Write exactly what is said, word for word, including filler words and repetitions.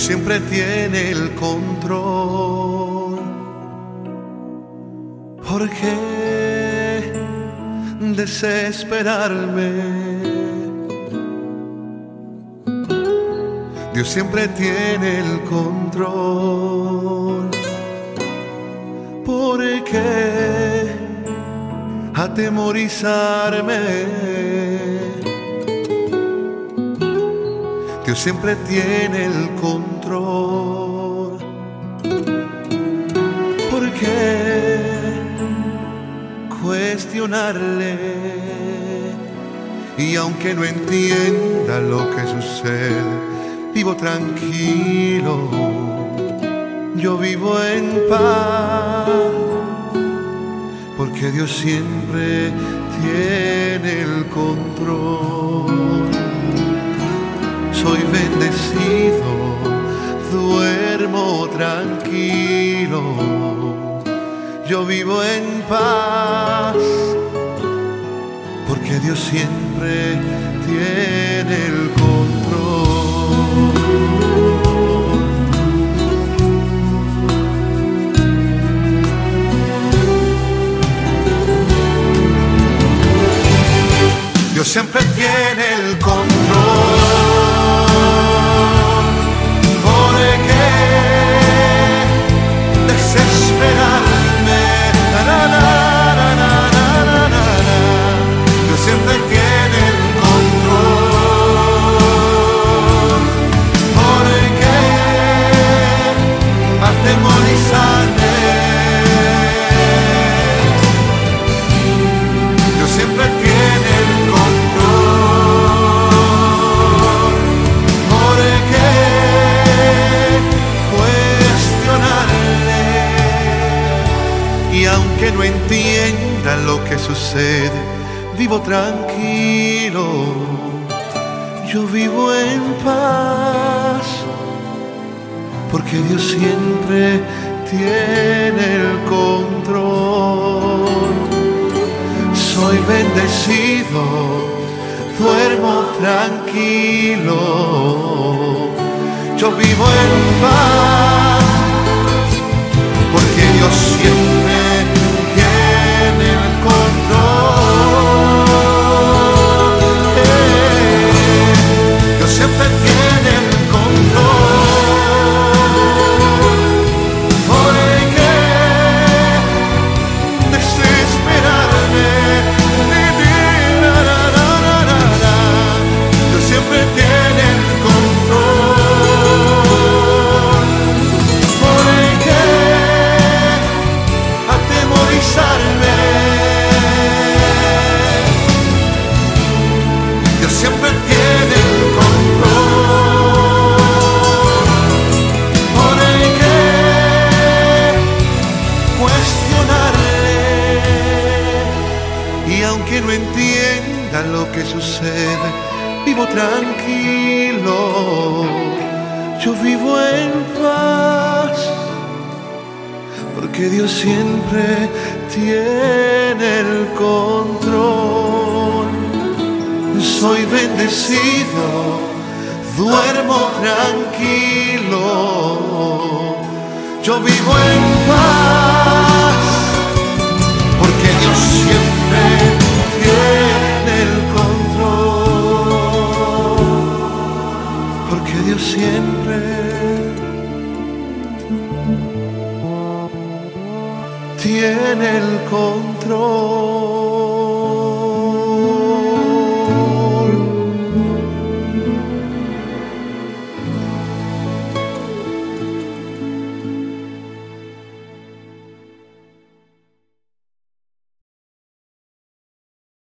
siempre tiene el control. ¿Por qué desesperarme? Dios siempre tiene el control. ¿Por qué atemorizarme? Dios siempre tiene el control. ¿Por qué cuestionarle? Y aunque no entienda lo que sucede, vivo tranquilo, yo vivo en paz, porque Dios siempre tiene el control. Soy bendecido, duermo tranquilo, yo vivo en paz, porque Dios siempre tiene el control. Dios siempre tiene el control. ¿Por qué desesperarme? Na, na, na, na, na, na, na, na. Dios siempre tiene el control. ¿Por qué atemorizarme? Dios siempre tiene el control. ¿Por qué cuestionarle? Y aunque no entienda lo que sucede, vivo tranquilo, yo vivo en paz, porque Dios siempre tiene el control. Soy bendecido, duermo tranquilo, yo vivo en paz, porque Dios siempre tiene el control. Eh, Dios siempre tiene el control. ¿Por qué desesperarme? Dios siempre tiene el control. ¿Por qué atemorizarme? Dios siempre tiene el control. ¿Por qué cuestionarle? Y aunque no entienda lo que sucede, vivo tranquilo, yo vivo en paz, porque Dios siempre tiene el control. Soy bendecido, duermo tranquilo, yo vivo en paz, porque Dios siempre tiene el control, porque Dios siempre tiene el control.